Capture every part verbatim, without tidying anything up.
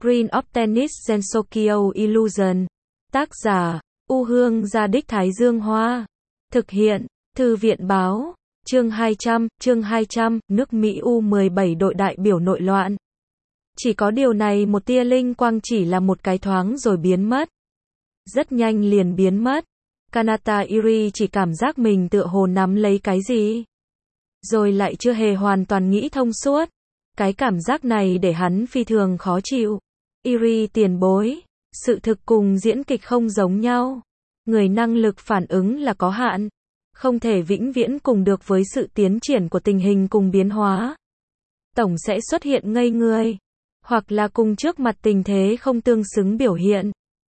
Green of Tennis Sensokyo Illusion. Tác giả, U Hương Gia Đích Thái Dương Hoa. Thực hiện, Thư viện Báo. Chương hai trăm, chương hai trăm, nước Mỹ U mười bảy đội đại biểu nội loạn. Chỉ có điều này một tia linh quang chỉ là một cái thoáng rồi biến mất. Rất nhanh liền biến mất. Kanata Iri chỉ cảm giác mình tựa hồ nắm lấy cái gì. Rồi lại chưa hề hoàn toàn nghĩ thông suốt. Cái cảm giác này để hắn phi thường khó chịu. Iri tiền bối, sự thực cùng diễn kịch không giống nhau. Người năng lực phản ứng là có hạn. Không thể vĩnh viễn cùng được với sự tiến triển của tình hình cùng biến hóa. Tổng sẽ xuất hiện ngây người. Hoặc là cùng trước mặt tình thế không tương xứng biểu hiện.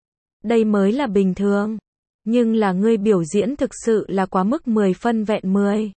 Đây mới là bình thường. Nhưng là ngươi biểu diễn thực sự là quá mức mười phân vẹn mười.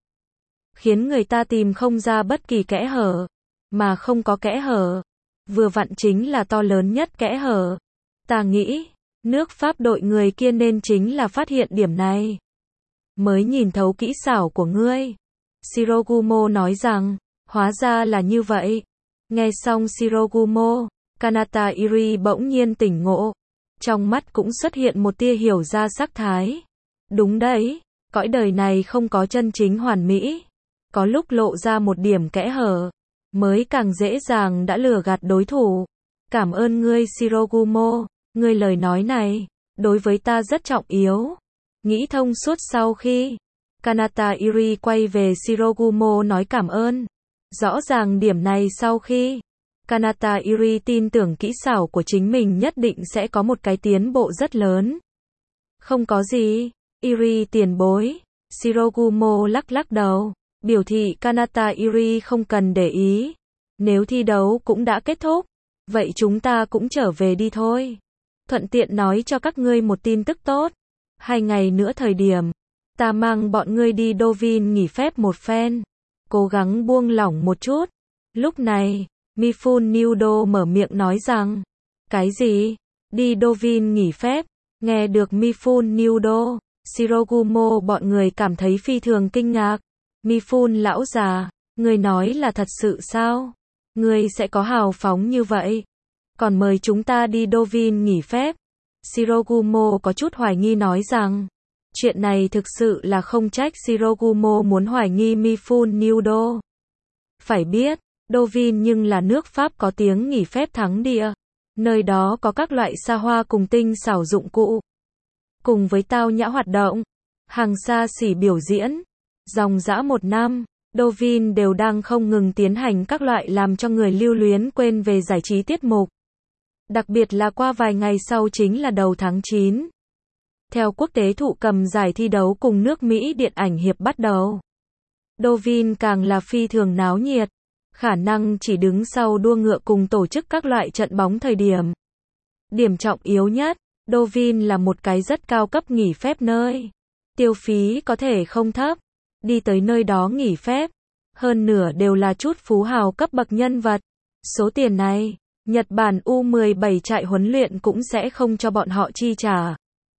Khiến người ta tìm không ra bất kỳ kẽ hở. Mà không có kẽ hở. Vừa vặn chính là to lớn nhất kẽ hở. Ta nghĩ, nước Pháp đội người kia nên chính là phát hiện điểm này. Mới nhìn thấu kỹ xảo của ngươi. Shirogumo nói rằng, hóa ra là như vậy. Nghe xong Shirogumo, Kanata Iri bỗng nhiên tỉnh ngộ. Trong mắt cũng xuất hiện một tia hiểu ra sắc thái. Đúng đấy, cõi đời này không có chân chính hoàn mỹ. Có lúc lộ ra một điểm kẽ hở, mới càng dễ dàng đã lừa gạt đối thủ. Cảm ơn ngươi Shirogumo, ngươi lời nói này, đối với ta rất trọng yếu. Nghĩ thông suốt sau khi, Kanata Iri quay về Shirogumo nói cảm ơn. Rõ ràng điểm này sau khi, Kanata Iri tin tưởng kỹ xảo của chính mình nhất định sẽ có một cái tiến bộ rất lớn. Không có gì, Iri tiền bối. Shirogumo lắc lắc đầu, biểu thị Kanata Iri không cần để ý. Nếu thi đấu cũng đã kết thúc, vậy chúng ta cũng trở về đi thôi. Thuận tiện nói cho các ngươi một tin tức tốt. Hai ngày nữa thời điểm, ta mang bọn ngươi đi Deauville nghỉ phép một phen. Cố gắng buông lỏng một chút. Lúc này, Mifune Nudo mở miệng nói rằng, cái gì? Đi Deauville nghỉ phép? Nghe được Mifune Nudo, Shirogumo bọn người cảm thấy phi thường kinh ngạc. Mifune lão già, ngươi nói là thật sự sao? Ngươi sẽ có hào phóng như vậy? Còn mời chúng ta đi Deauville nghỉ phép? Shirogumo có chút hoài nghi nói rằng, chuyện này thực sự là không trách Shirogumo muốn hoài nghi Mifune Nudo. Phải biết, Deauville nhưng là nước Pháp có tiếng nghỉ phép thắng địa. Nơi đó có các loại xa hoa cùng tinh xảo dụng cụ. Cùng với tao nhã hoạt động, hàng xa xỉ biểu diễn. Dòng dã một năm, Deauville đều đang không ngừng tiến hành các loại làm cho người lưu luyến quên về giải trí tiết mục. Đặc biệt là qua vài ngày sau chính là đầu tháng chín. Theo quốc tế thụ cầm giải thi đấu cùng nước Mỹ điện ảnh hiệp bắt đầu. Deauville càng là phi thường náo nhiệt. Khả năng chỉ đứng sau đua ngựa cùng tổ chức các loại trận bóng thời điểm. Điểm trọng yếu nhất, Deauville là một cái rất cao cấp nghỉ phép nơi. Tiêu phí có thể không thấp. Đi tới nơi đó nghỉ phép. Hơn nửa đều là chút phú hào cấp bậc nhân vật. Số tiền này, Nhật Bản U mười bảy trại huấn luyện cũng sẽ không cho bọn họ chi trả.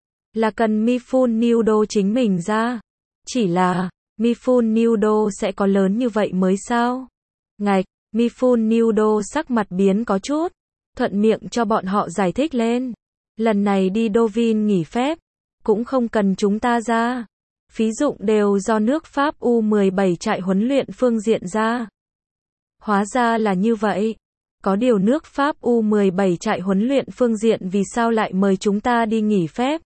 Là cần Mifune Nudo chính mình ra. Chỉ là, Mifune Nudo sẽ có lớn như vậy mới sao? Ngạch, Mifune Nudo sắc mặt biến có chút. Thuận miệng cho bọn họ giải thích lên. Lần này đi Deauville nghỉ phép. Cũng không cần chúng ta ra. Phí dụng đều do nước Pháp U mười bảy trại huấn luyện phương diện ra. Hóa ra là như vậy. Có điều nước Pháp U mười bảy trại huấn luyện phương diện vì sao lại mời chúng ta đi nghỉ phép?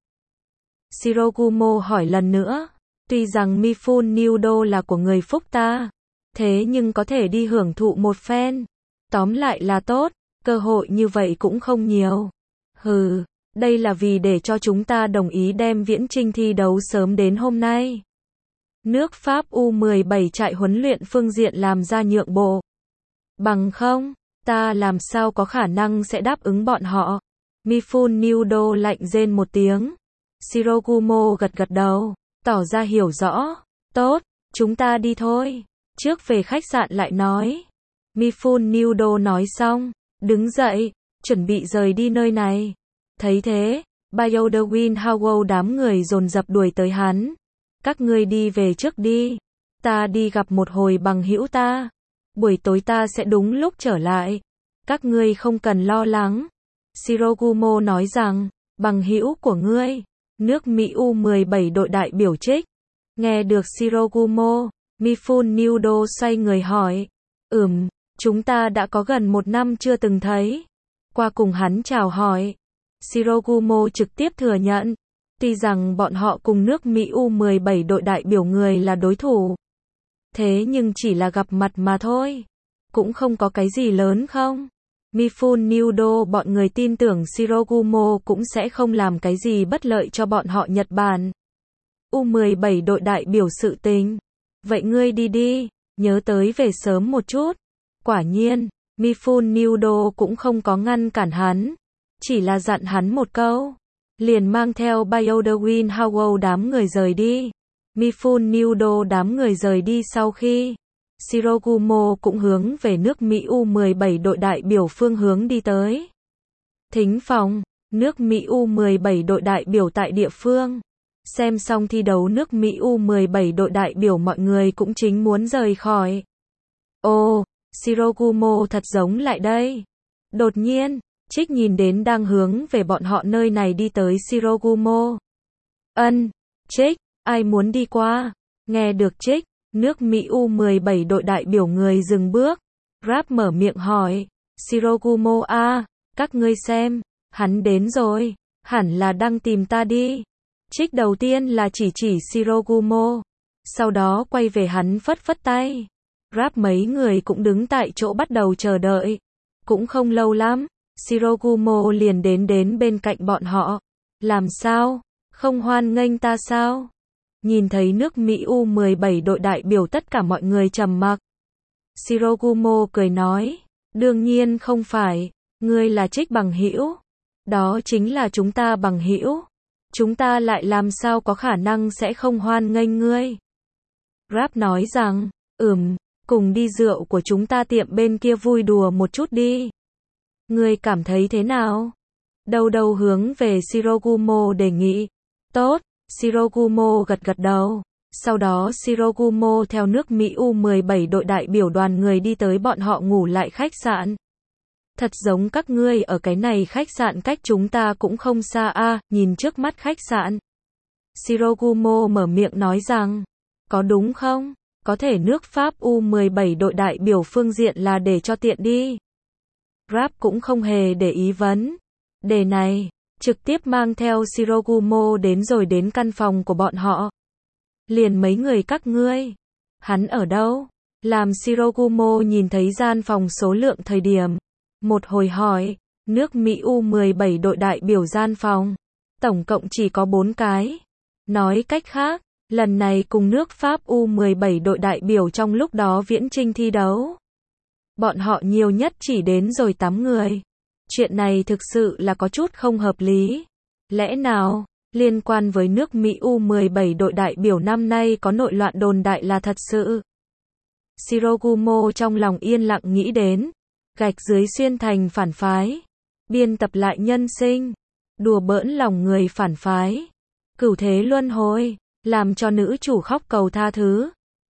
Shirogumo hỏi lần nữa. Tuy rằng Mifune Nudo là của người Phúc ta. Thế nhưng có thể đi hưởng thụ một phen. Tóm lại là tốt. Cơ hội như vậy cũng không nhiều. Hừ, đây là vì để cho chúng ta đồng ý đem viễn chinh thi đấu sớm đến hôm nay. Nước Pháp U mười bảy trại huấn luyện phương diện làm ra nhượng bộ. Bằng không, ta làm sao có khả năng sẽ đáp ứng bọn họ. Mifune Nudo lạnh rên một tiếng. Shirogumo gật gật đầu, tỏ ra hiểu rõ. Tốt, chúng ta đi thôi. Trước về khách sạn lại nói. Mifune Nudo nói xong, đứng dậy, chuẩn bị rời đi nơi này. Thấy thế, Bayodewin Howell đám người dồn dập đuổi tới hắn. Các ngươi đi về trước đi. Ta đi gặp một hồi bằng hữu ta. Buổi tối ta sẽ đúng lúc trở lại. Các ngươi không cần lo lắng. Shirogumo nói rằng, bằng hữu của ngươi, nước Mỹ U mười bảy đội đại biểu Trích. Nghe được Shirogumo, Mifune Udo xoay người hỏi, ừm, chúng ta đã có gần một năm chưa từng thấy. Qua cùng hắn chào hỏi, Shirogumo trực tiếp thừa nhận, tuy rằng bọn họ cùng nước Mỹ U mười bảy đội đại biểu người là đối thủ. Thế nhưng chỉ là gặp mặt mà thôi. Cũng không có cái gì lớn không? Mifune Udo bọn người tin tưởng Shirogumo cũng sẽ không làm cái gì bất lợi cho bọn họ Nhật Bản. U mười bảy đội đại biểu sự tình. Vậy ngươi đi đi, nhớ tới về sớm một chút. Quả nhiên, Mifune Udo cũng không có ngăn cản hắn. Chỉ là dặn hắn một câu. Liền mang theo Bioderwin Howell đám người rời đi. Mifune Udo đám người rời đi sau khi Shirogumo cũng hướng về nước Mỹ U mười bảy đội đại biểu phương hướng đi tới. Thính phòng, nước Mỹ U mười bảy đội đại biểu tại địa phương. Xem xong thi đấu nước Mỹ U mười bảy đội đại biểu mọi người cũng chính muốn rời khỏi. Ồ, Shirogumo thật giống lại đây. Đột nhiên, Trích nhìn đến đang hướng về bọn họ nơi này đi tới Shirogumo. Ân, Trích, ai muốn đi qua? Nghe được Trích, nước Mỹ U mười bảy đội đại biểu người dừng bước. Rap mở miệng hỏi, Shirogumo a, các ngươi xem, hắn đến rồi, hẳn là đang tìm ta đi. Trích đầu tiên là chỉ chỉ Shirogumo, sau đó quay về hắn phất phất tay. Rap mấy người cũng đứng tại chỗ bắt đầu chờ đợi. Cũng không lâu lắm, Shirogumo liền đến đến bên cạnh bọn họ. Làm sao? Không hoan nghênh ta sao? Nhìn thấy nước Mỹ U mười bảy đội đại biểu tất cả mọi người trầm mặc. Shirogumo cười nói, đương nhiên không phải, ngươi là Trích bằng hữu. Đó chính là chúng ta bằng hữu. Chúng ta lại làm sao có khả năng sẽ không hoan nghênh ngươi. Rap nói rằng, ừm, cùng đi rượu của chúng ta tiệm bên kia vui đùa một chút đi. Ngươi cảm thấy thế nào? Đầu đầu hướng về Shirogumo đề nghị. Tốt, Shirogumo gật gật đầu. Sau đó Shirogumo theo nước Mỹ U mười bảy đội đại biểu đoàn người đi tới bọn họ ngủ lại khách sạn. Thật giống các ngươi ở cái này khách sạn cách chúng ta cũng không xa a, à, nhìn trước mắt khách sạn. Shirogumo mở miệng nói rằng, có đúng không? Có thể nước Pháp U mười bảy đội đại biểu phương diện là để cho tiện đi. Rap cũng không hề để ý vấn đề này, trực tiếp mang theo Shirogumo đến rồi đến căn phòng của bọn họ. Liền mấy người các ngươi, hắn ở đâu? Làm Shirogumo nhìn thấy gian phòng số lượng thời điểm, một hồi hỏi, nước Mỹ U mười bảy đội đại biểu gian phòng, tổng cộng chỉ có bốn cái. Nói cách khác, lần này cùng nước Pháp U mười bảy đội đại biểu trong lúc đó viễn chinh thi đấu. Bọn họ nhiều nhất chỉ đến rồi tám người. Chuyện này thực sự là có chút không hợp lý. Lẽ nào, liên quan với nước Mỹ U mười bảy đội đại biểu năm nay có nội loạn đồn đại là thật sự? Shirogumo trong lòng yên lặng nghĩ đến. Gạch dưới xuyên thành phản phái. Biên tập lại nhân sinh. Đùa bỡn lòng người phản phái. Cửu thế luân hồi. Làm cho nữ chủ khóc cầu tha thứ.